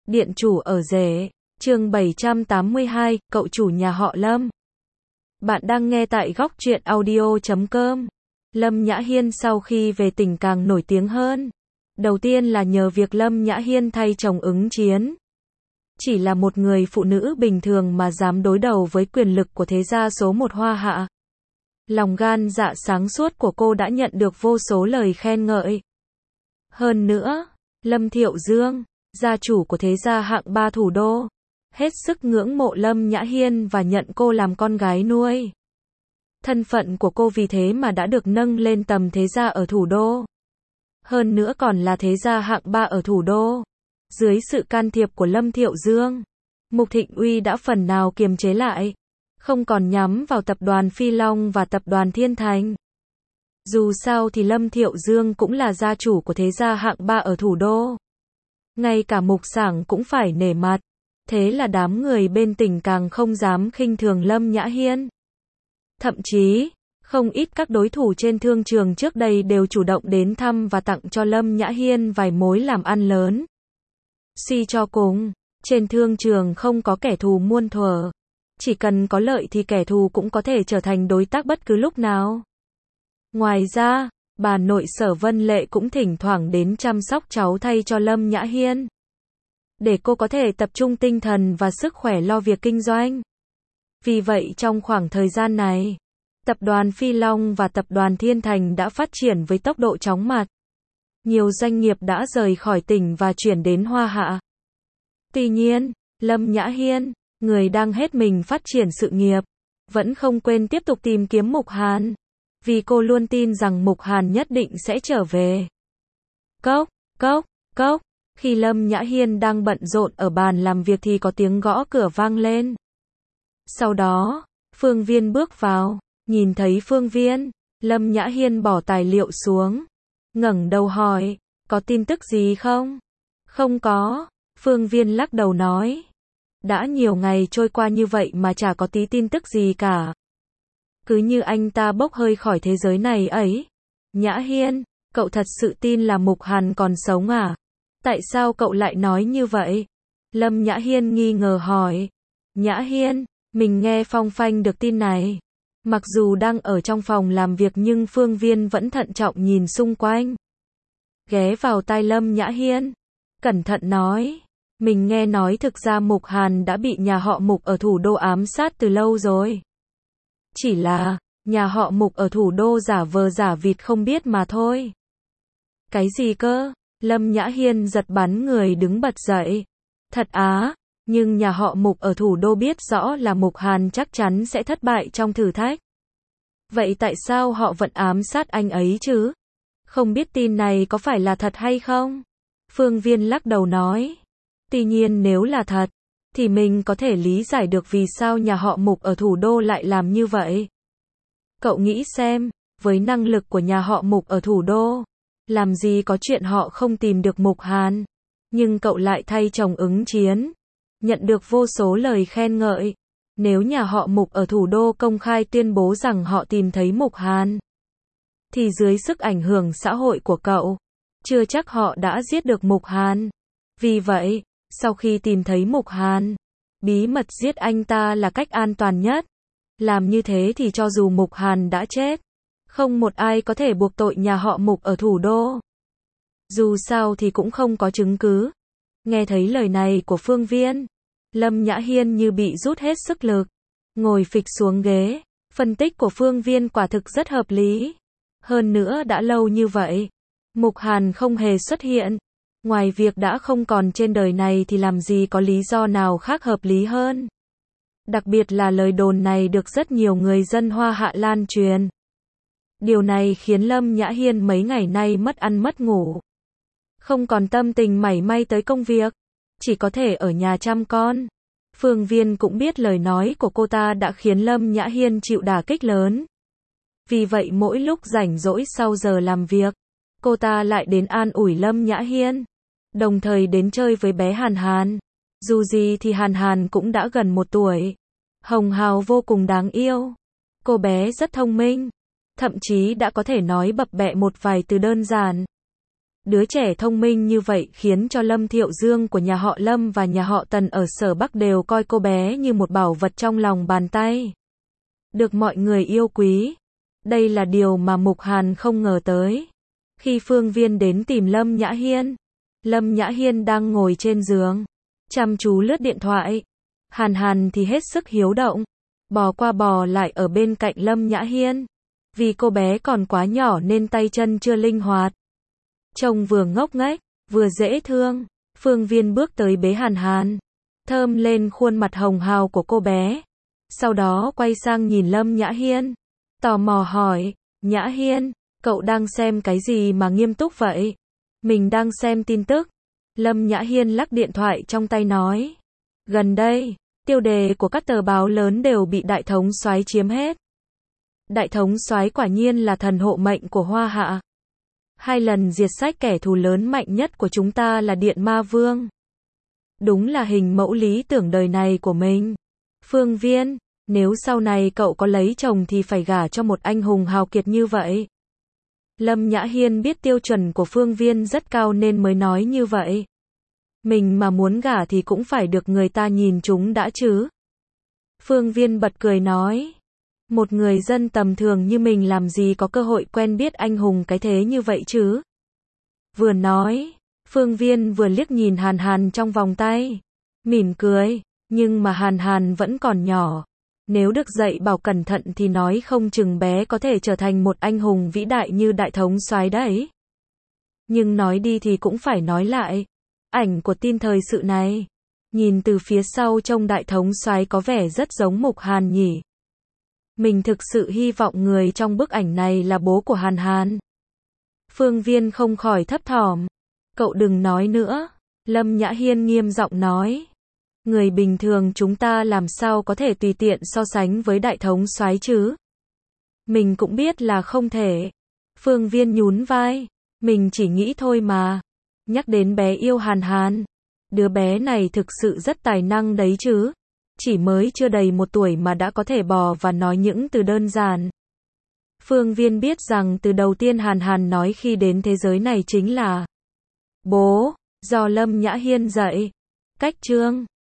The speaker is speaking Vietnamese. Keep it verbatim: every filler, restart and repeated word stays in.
Điện chủ ở rể, chương bảy trăm tám mươi hai, cậu chủ nhà họ Lâm. Bạn đang nghe tại góc truyện audio chấm com. Lâm Nhã Hiên sau khi về tỉnh càng nổi tiếng hơn. Đầu tiên là nhờ việc Lâm Nhã Hiên thay chồng ứng chiến. Chỉ là một người phụ nữ bình thường mà dám đối đầu với quyền lực của thế gia số một Hoa Hạ. Lòng gan dạ sáng suốt của cô đã nhận được vô số lời khen ngợi. Hơn nữa, Lâm Thiệu Dương, gia chủ của thế gia hạng ba thủ đô, hết sức ngưỡng mộ Lâm Nhã Hiên và nhận cô làm con gái nuôi. Thân phận của cô vì thế mà đã được nâng lên tầm thế gia ở thủ đô. Hơn nữa còn là thế gia hạng ba ở thủ đô. Dưới sự can thiệp của Lâm Thiệu Dương, Mục Thịnh Uy đã phần nào kiềm chế lại, không còn nhắm vào tập đoàn Phi Long và tập đoàn Thiên Thành. Dù sao thì Lâm Thiệu Dương cũng là gia chủ của thế gia hạng ba ở thủ đô. Ngay cả Mục Sảng cũng phải nể mặt. Thế là đám người bên tỉnh càng không dám khinh thường Lâm Nhã Hiên. Thậm chí, không ít các đối thủ trên thương trường trước đây đều chủ động đến thăm và tặng cho Lâm Nhã Hiên vài mối làm ăn lớn. Suy cho cùng, trên thương trường không có kẻ thù muôn thuở. Chỉ cần có lợi thì kẻ thù cũng có thể trở thành đối tác bất cứ lúc nào. Ngoài ra, bà nội Sở Vân Lệ cũng thỉnh thoảng đến chăm sóc cháu thay cho Lâm Nhã Hiên, để cô có thể tập trung tinh thần và sức khỏe lo việc kinh doanh. Vì vậy trong khoảng thời gian này, tập đoàn Phi Long và tập đoàn Thiên Thành đã phát triển với tốc độ chóng mặt. Nhiều doanh nghiệp đã rời khỏi tỉnh và chuyển đến Hoa Hạ. Tuy nhiên, Lâm Nhã Hiên, người đang hết mình phát triển sự nghiệp, vẫn không quên tiếp tục tìm kiếm Mục Hàn. Vì cô luôn tin rằng Mục Hàn nhất định sẽ trở về. Cốc, cốc, cốc. Khi Lâm Nhã Hiên đang bận rộn ở bàn làm việc thì có tiếng gõ cửa vang lên. Sau đó, Phương Viên bước vào, nhìn thấy Phương Viên, Lâm Nhã Hiên bỏ tài liệu xuống, ngẩng đầu hỏi, có tin tức gì không? Không có, Phương Viên lắc đầu nói. Đã nhiều ngày trôi qua như vậy mà chả có tí tin tức gì cả. Cứ như anh ta bốc hơi khỏi thế giới này ấy. Nhã Hiên, cậu thật sự tin là Mục Hàn còn sống à? Tại sao cậu lại nói như vậy? Lâm Nhã Hiên nghi ngờ hỏi. Nhã Hiên, mình nghe phong phanh được tin này. Mặc dù đang ở trong phòng làm việc nhưng Phương Viên vẫn thận trọng nhìn xung quanh. Ghé vào tai Lâm Nhã Hiên, cẩn thận nói. Mình nghe nói thực ra Mục Hàn đã bị nhà họ Mục ở thủ đô ám sát từ lâu rồi. Chỉ là, nhà họ Mục ở thủ đô giả vờ giả vịt không biết mà thôi. Cái gì cơ? Lâm Nhã Hiên giật bắn người đứng bật dậy. Thật á, nhưng nhà họ Mục ở thủ đô biết rõ là Mục Hàn chắc chắn sẽ thất bại trong thử thách. Vậy tại sao họ vẫn ám sát anh ấy chứ? Không biết tin này có phải là thật hay không? Phương Viên lắc đầu nói. Tuy nhiên nếu là thật, thì mình có thể lý giải được vì sao nhà họ Mục ở thủ đô lại làm như vậy. Cậu nghĩ xem, với năng lực của nhà họ Mục ở thủ đô, làm gì có chuyện họ không tìm được Mục Hàn. Nhưng cậu lại thay chồng ứng chiến, nhận được vô số lời khen ngợi. Nếu nhà họ Mục ở thủ đô công khai tuyên bố rằng họ tìm thấy Mục Hàn, thì dưới sức ảnh hưởng xã hội của cậu, chưa chắc họ đã giết được Mục Hàn. Vì vậy, sau khi tìm thấy Mục Hàn, bí mật giết anh ta là cách an toàn nhất. Làm như thế thì cho dù Mục Hàn đã chết, không một ai có thể buộc tội nhà họ Mục ở thủ đô. Dù sao thì cũng không có chứng cứ. Nghe thấy lời này của Phương Viên, Lâm Nhã Hiên như bị rút hết sức lực, ngồi phịch xuống ghế. Phân tích của Phương Viên quả thực rất hợp lý. Hơn nữa đã lâu như vậy, Mục Hàn không hề xuất hiện. Ngoài việc đã không còn trên đời này thì làm gì có lý do nào khác hợp lý hơn. Đặc biệt là lời đồn này được rất nhiều người dân Hoa Hạ lan truyền. Điều này khiến Lâm Nhã Hiên mấy ngày nay mất ăn mất ngủ. Không còn tâm tình mảy may tới công việc, chỉ có thể ở nhà chăm con. Phương Viên cũng biết lời nói của cô ta đã khiến Lâm Nhã Hiên chịu đả kích lớn. Vì vậy mỗi lúc rảnh rỗi sau giờ làm việc, cô ta lại đến an ủi Lâm Nhã Hiên, đồng thời đến chơi với bé Hàn Hàn. Dù gì thì Hàn Hàn cũng đã gần một tuổi, hồng hào vô cùng đáng yêu. Cô bé rất thông minh, thậm chí đã có thể nói bập bẹ một vài từ đơn giản. Đứa trẻ thông minh như vậy khiến cho Lâm Thiệu Dương của nhà họ Lâm và nhà họ Tần ở Sở Bắc đều coi cô bé như một bảo vật trong lòng bàn tay. Được mọi người yêu quý. Đây là điều mà Mục Hàn không ngờ tới. Khi Phương Viên đến tìm Lâm Nhã Hiên, Lâm Nhã Hiên đang ngồi trên giường, chăm chú lướt điện thoại. Hàn Hàn thì hết sức hiếu động, bò qua bò lại ở bên cạnh Lâm Nhã Hiên. Vì cô bé còn quá nhỏ nên tay chân chưa linh hoạt. Trông vừa ngốc nghếch, vừa dễ thương. Phương Viên bước tới bế Hàn Hàn, thơm lên khuôn mặt hồng hào của cô bé. Sau đó quay sang nhìn Lâm Nhã Hiên, tò mò hỏi, Nhã Hiên, cậu đang xem cái gì mà nghiêm túc vậy? Mình đang xem tin tức. Lâm Nhã Hiên lắc điện thoại trong tay nói. Gần đây, tiêu đề của các tờ báo lớn đều bị Đại Thống Soái chiếm hết. Đại Thống Soái quả nhiên là thần hộ mệnh của Hoa Hạ. Hai lần diệt sách kẻ thù lớn mạnh nhất của chúng ta là Điện Ma Vương. Đúng là hình mẫu lý tưởng đời này của mình. Phương Viên, nếu sau này cậu có lấy chồng thì phải gả cho một anh hùng hào kiệt như vậy. Lâm Nhã Hiên biết tiêu chuẩn của Phương Viên rất cao nên mới nói như vậy. Mình mà muốn gả thì cũng phải được người ta nhìn chúng đã chứ. Phương Viên bật cười nói. Một người dân tầm thường như mình làm gì có cơ hội quen biết anh hùng cái thế như vậy chứ. Vừa nói, Phương Viên vừa liếc nhìn Hàn Hàn trong vòng tay. Mỉm cười, nhưng mà Hàn Hàn vẫn còn nhỏ. Nếu được dạy bảo cẩn thận thì nói không chừng bé có thể trở thành một anh hùng vĩ đại như Đại Thống Soái đấy. Nhưng nói đi thì cũng phải nói lại. Ảnh của tin thời sự này, nhìn từ phía sau trông Đại Thống Soái có vẻ rất giống Mục Hàn nhỉ. Mình thực sự hy vọng người trong bức ảnh này là bố của Hàn Hàn. Phương Viên không khỏi thấp thỏm. Cậu đừng nói nữa. Lâm Nhã Hiên nghiêm giọng nói. Người bình thường chúng ta làm sao có thể tùy tiện so sánh với Đại Thống Soái chứ? Mình cũng biết là không thể. Phương Viên nhún vai. Mình chỉ nghĩ thôi mà. Nhắc đến bé yêu Hàn Hàn. Đứa bé này thực sự rất tài năng đấy chứ. Chỉ mới chưa đầy một tuổi mà đã có thể bò và nói những từ đơn giản. Phương Viên biết rằng từ đầu tiên Hàn Hàn nói khi đến thế giới này chính là bố, do Lâm Nhã Hiên dạy. Cách chương